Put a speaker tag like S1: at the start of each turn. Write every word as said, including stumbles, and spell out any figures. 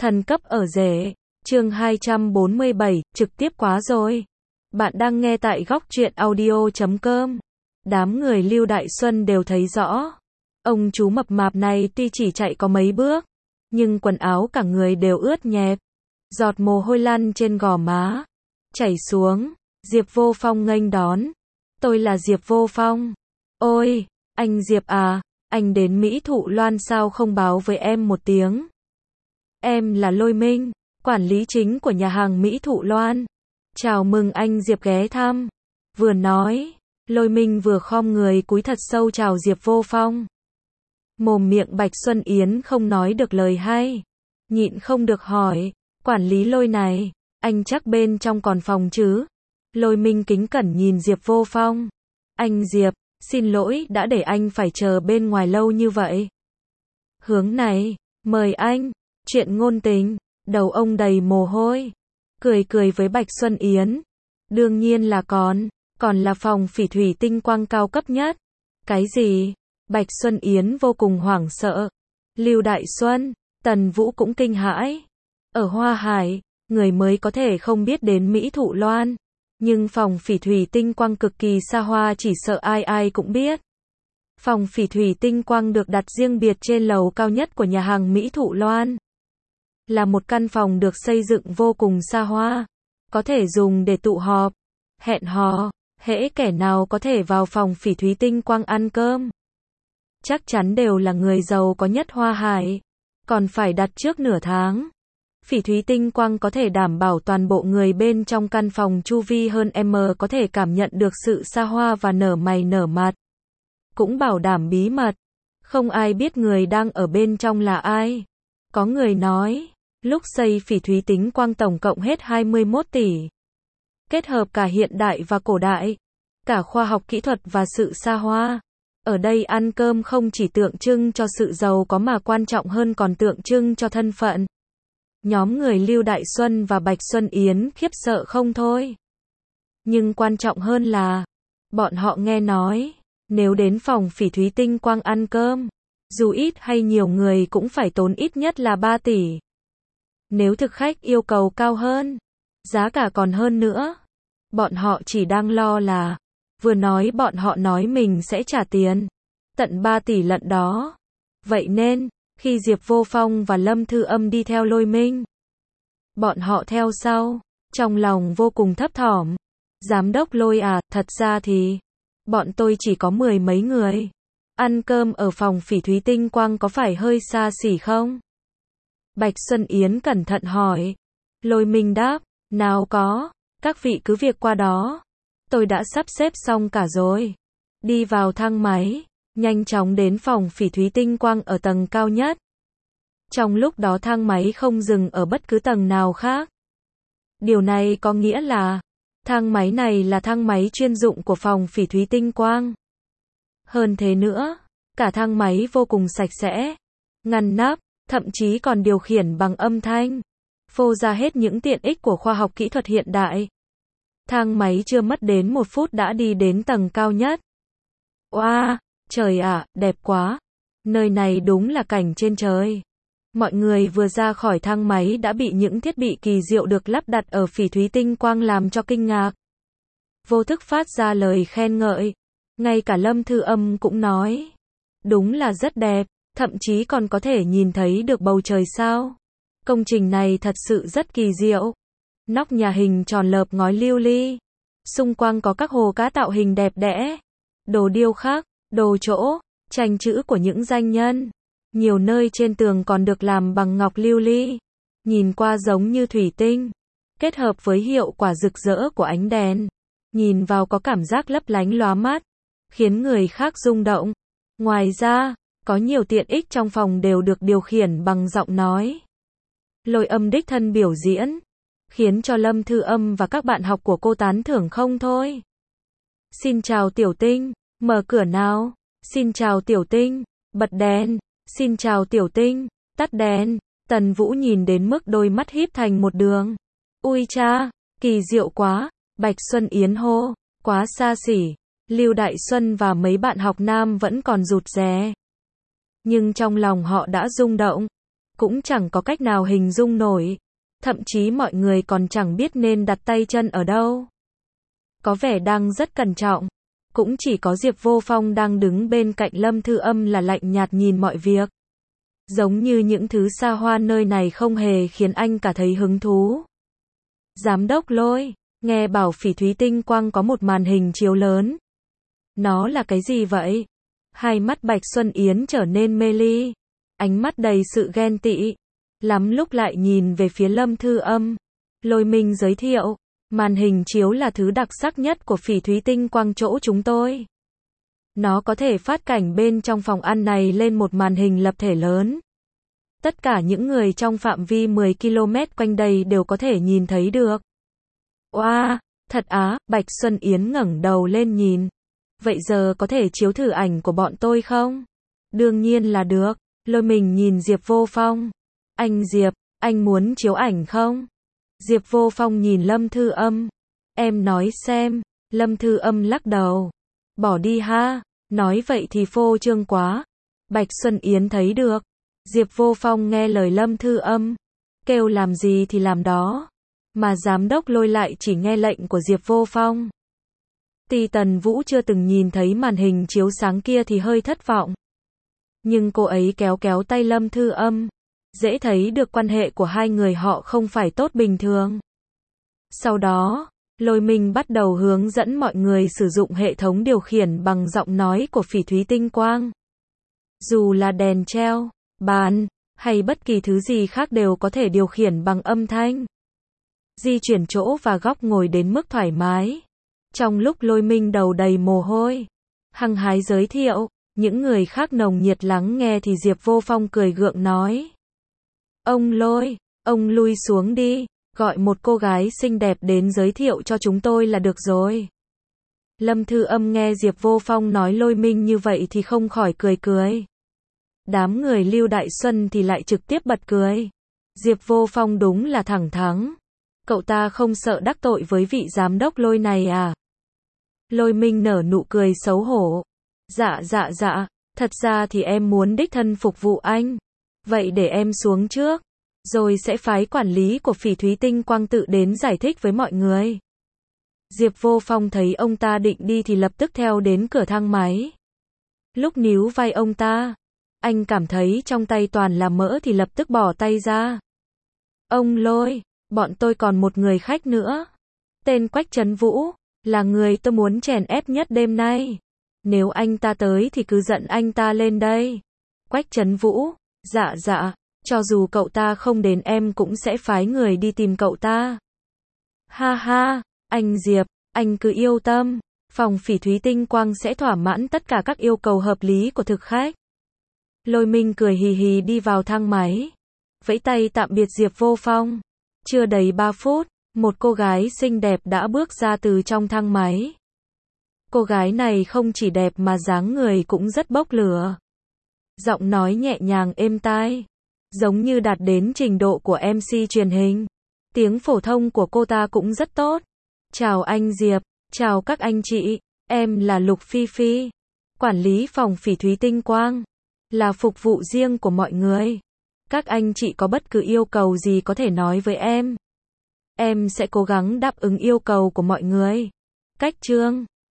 S1: Thần cấp ở rể. Chương hai trăm bốn mươi bảy, trực tiếp quá rồi. Bạn đang nghe tại góc truyện audio chấm com. Đám người Lưu Đại Xuân đều thấy rõ. Ông chú mập mạp này tuy chỉ chạy có mấy bước, nhưng quần áo cả người đều ướt nhẹp. Giọt mồ hôi lăn trên gò má, chảy xuống. Diệp Vô Phong nghênh đón. Tôi là Diệp Vô Phong. Ôi, anh Diệp à, anh đến Mỹ Thụ Loan sao không báo với em một tiếng? Em là Lôi Minh, quản lý chính của nhà hàng Mỹ Thụ Loan. Chào mừng anh Diệp ghé thăm. Vừa nói, Lôi Minh vừa khom người cúi thật sâu chào Diệp Vô Phong. Mồm miệng Bạch Xuân Yến không nói được lời hay, nhịn không được hỏi, quản lý Lôi này, anh chắc bên trong còn phòng chứ? Lôi Minh kính cẩn nhìn Diệp Vô Phong. Anh Diệp, xin lỗi đã để anh phải chờ bên ngoài lâu như vậy. Hướng này, mời anh. Chuyện ngôn tình, đầu ông đầy mồ hôi. Cười cười với Bạch Xuân Yến. Đương nhiên là còn, còn là phòng phỉ thủy tinh quang cao cấp nhất. Cái gì? Bạch Xuân Yến vô cùng hoảng sợ. Lưu Đại Xuân, Tần Vũ cũng kinh hãi. Ở Hoa Hải, người mới có thể không biết đến Mỹ Thụ Loan. Nhưng phòng phỉ thủy tinh quang cực kỳ xa hoa chỉ sợ ai ai cũng biết. Phòng phỉ thủy tinh quang được đặt riêng biệt trên lầu cao nhất của nhà hàng Mỹ Thụ Loan. Là một căn phòng được xây dựng vô cùng xa hoa. Có thể dùng để tụ họp, hẹn hò, hễ kẻ nào có thể vào phòng phỉ thủy tinh quang ăn cơm. Chắc chắn đều là người giàu có nhất Hoa Hải. Còn phải đặt trước nửa tháng. Phỉ thủy tinh quang có thể đảm bảo toàn bộ người bên trong căn phòng chu vi hơn m có thể cảm nhận được sự xa hoa và nở mày nở mặt. Cũng bảo đảm bí mật. Không ai biết người đang ở bên trong là ai. Có người nói, lúc xây phỉ thủy tinh quang tổng cộng hết hai mươi mốt tỷ. Kết hợp cả hiện đại và cổ đại. Cả khoa học kỹ thuật và sự xa hoa. Ở đây ăn cơm không chỉ tượng trưng cho sự giàu có mà quan trọng hơn còn tượng trưng cho thân phận. Nhóm người Lưu Đại Xuân và Bạch Xuân Yến khiếp sợ không thôi. Nhưng quan trọng hơn là, bọn họ nghe nói, nếu đến phòng phỉ thủy tinh quang ăn cơm, dù ít hay nhiều người cũng phải tốn ít nhất là ba tỷ. Nếu thực khách yêu cầu cao hơn, giá cả còn hơn nữa. Bọn họ chỉ đang lo là, vừa nói bọn họ nói mình sẽ trả tiền, tận ba tỷ lận đó. Vậy nên, khi Diệp Vô Phong và Lâm Thư Âm đi theo Lôi Minh, bọn họ theo sau, trong lòng vô cùng thấp thỏm. Giám đốc Lôi à, thật ra thì, bọn tôi chỉ có mười mấy người. Ăn cơm ở phòng phỉ thủy tinh quang có phải hơi xa xỉ không? Bạch Xuân Yến cẩn thận hỏi. Lôi Minh đáp, nào có, các vị cứ việc qua đó. Tôi đã sắp xếp xong cả rồi. Đi vào thang máy, nhanh chóng đến phòng phỉ thủy tinh quang ở tầng cao nhất. Trong lúc đó thang máy không dừng ở bất cứ tầng nào khác. Điều này có nghĩa là, thang máy này là thang máy chuyên dụng của phòng phỉ thủy tinh quang. Hơn thế nữa, cả thang máy vô cùng sạch sẽ, ngăn nắp, thậm chí còn điều khiển bằng âm thanh, phô ra hết những tiện ích của khoa học kỹ thuật hiện đại. Thang máy chưa mất đến một phút đã đi đến tầng cao nhất. Oa, wow, trời ạ, đẹp quá. Nơi này đúng là cảnh trên trời. Mọi người vừa ra khỏi thang máy đã bị những thiết bị kỳ diệu được lắp đặt ở phỉ thủy tinh quang làm cho kinh ngạc. Vô thức phát ra lời khen ngợi. Ngay cả Lâm Thư Âm cũng nói. Đúng là rất đẹp, thậm chí còn có thể nhìn thấy được bầu trời sao. Công trình này thật sự rất kỳ diệu. Nóc nhà hình tròn lợp ngói lưu ly. Xung quanh có các hồ cá tạo hình đẹp đẽ. Đồ điêu khắc, đồ trỗ, tranh chữ của những danh nhân. Nhiều nơi trên tường còn được làm bằng ngọc lưu ly. Nhìn qua giống như thủy tinh. Kết hợp với hiệu quả rực rỡ của ánh đèn. Nhìn vào có cảm giác lấp lánh lóa mắt. Khiến người khác rung động. Ngoài ra, có nhiều tiện ích trong phòng đều được điều khiển bằng giọng nói. Lôi Âm đích thân biểu diễn. Khiến cho Lâm Thư Âm và các bạn học của cô tán thưởng không thôi. Xin chào Tiểu Tinh, mở cửa nào. Xin chào Tiểu Tinh, bật đèn. Xin chào Tiểu Tinh, tắt đèn. Tần Vũ nhìn đến mức đôi mắt híp thành một đường. Ui cha, kỳ diệu quá. Bạch Xuân Yến hô, quá xa xỉ. Lưu Đại Xuân và mấy bạn học nam vẫn còn rụt rè. Nhưng trong lòng họ đã rung động. cũng chẳng có cách nào hình dung nổi. Thậm chí mọi người còn chẳng biết nên đặt tay chân ở đâu. Có vẻ đang rất cẩn trọng. Cũng chỉ có Diệp Vô Phong đang đứng bên cạnh Lâm Thư Âm là lạnh nhạt nhìn mọi việc. Giống như những thứ xa hoa nơi này không hề khiến anh cả thấy hứng thú. Giám đốc Lôi, nghe bảo Phỉ Thúy Tinh Quang có một màn hình chiếu lớn. Nó là cái gì vậy? Hai mắt Bạch Xuân Yến trở nên mê ly. Ánh mắt đầy sự ghen tị. Lắm lúc lại nhìn về phía Lâm Thư Âm. Lôi Minh giới thiệu. Màn hình chiếu là thứ đặc sắc nhất của Phỉ Thúy Tinh Quang chỗ chúng tôi. Nó có thể phát cảnh bên trong phòng ăn này lên một màn hình lập thể lớn. Tất cả những người trong phạm vi mười ki lô mét quanh đây đều có thể nhìn thấy được. Oa, wow, thật á, Bạch Xuân Yến ngẩng đầu lên nhìn. Vậy giờ có thể chiếu thử ảnh của bọn tôi không? Đương nhiên là được. Lôi Mình nhìn Diệp Vô Phong. Anh Diệp, anh muốn chiếu ảnh không? Diệp Vô Phong nhìn Lâm Thư Âm. Em nói xem. Lâm Thư Âm lắc đầu. Bỏ đi ha. Nói vậy thì phô trương quá. Bạch Xuân Yến thấy được. Diệp Vô Phong nghe lời Lâm Thư Âm. Kêu làm gì thì làm đó. Mà giám đốc Lôi lại chỉ nghe lệnh của Diệp Vô Phong. Ti Tần Vũ chưa từng nhìn thấy màn hình chiếu sáng kia thì hơi thất vọng. Nhưng cô ấy kéo kéo tay Lâm Thư Âm. Dễ thấy được quan hệ của hai người họ không phải tốt bình thường. Sau đó, Lôi Minh bắt đầu hướng dẫn mọi người sử dụng hệ thống điều khiển bằng giọng nói của Phỉ Thúy Tinh Quang. Dù là đèn treo, bàn, hay bất kỳ thứ gì khác đều có thể điều khiển bằng âm thanh. Di chuyển chỗ và góc ngồi đến mức thoải mái. Trong lúc Lôi Minh đầu đầy mồ hôi, hăng hái giới thiệu, những người khác nồng nhiệt lắng nghe thì Diệp Vô Phong cười gượng nói. Ông Lôi, ông lui xuống đi, gọi một cô gái xinh đẹp đến giới thiệu cho chúng tôi là được rồi. Lâm Thư Âm nghe Diệp Vô Phong nói Lôi Minh như vậy thì không khỏi cười cười. Đám người Lưu Đại Xuân thì lại trực tiếp bật cười. Diệp Vô Phong đúng là thẳng thắn. Cậu ta không sợ đắc tội với vị giám đốc Lôi này à? Lôi Minh nở nụ cười xấu hổ. Dạ dạ dạ, thật ra thì em muốn đích thân phục vụ anh. Vậy để em xuống trước, rồi sẽ phái quản lý của Phỉ Thúy Tinh Quang tự đến giải thích với mọi người. Diệp Vô Phong thấy ông ta định đi thì lập tức theo đến cửa thang máy. Lúc níu vai ông ta, anh cảm thấy trong tay toàn là mỡ thì lập tức bỏ tay ra. Ông Lôi, bọn tôi còn một người khách nữa. Tên Quách Trấn Vũ, là người tôi muốn chèn ép nhất đêm nay. Nếu anh ta tới thì cứ dẫn anh ta lên đây. Quách Trấn Vũ, dạ dạ, cho dù cậu ta không đến em cũng sẽ phái người đi tìm cậu ta. Ha ha, anh Diệp, anh cứ yêu tâm. Phòng Phỉ Thúy Tinh Quang sẽ thỏa mãn tất cả các yêu cầu hợp lý của thực khách. Lôi Minh cười hì hì đi vào thang máy. Vẫy tay tạm biệt Diệp Vô Phong. Chưa đầy ba phút, một cô gái xinh đẹp đã bước ra từ trong thang máy. Cô gái này không chỉ đẹp mà dáng người cũng rất bốc lửa. Giọng nói nhẹ nhàng êm tai, giống như đạt đến trình độ của em xê truyền hình. Tiếng phổ thông của cô ta cũng rất tốt. Chào anh Diệp, chào các anh chị, em là Lục Phi Phi, quản lý phòng Phỉ Thúy Tinh Quang, là phục vụ riêng của mọi người. Các anh chị có bất cứ yêu cầu gì có thể nói với em. Em sẽ cố gắng đáp ứng yêu cầu của mọi người. Cách chương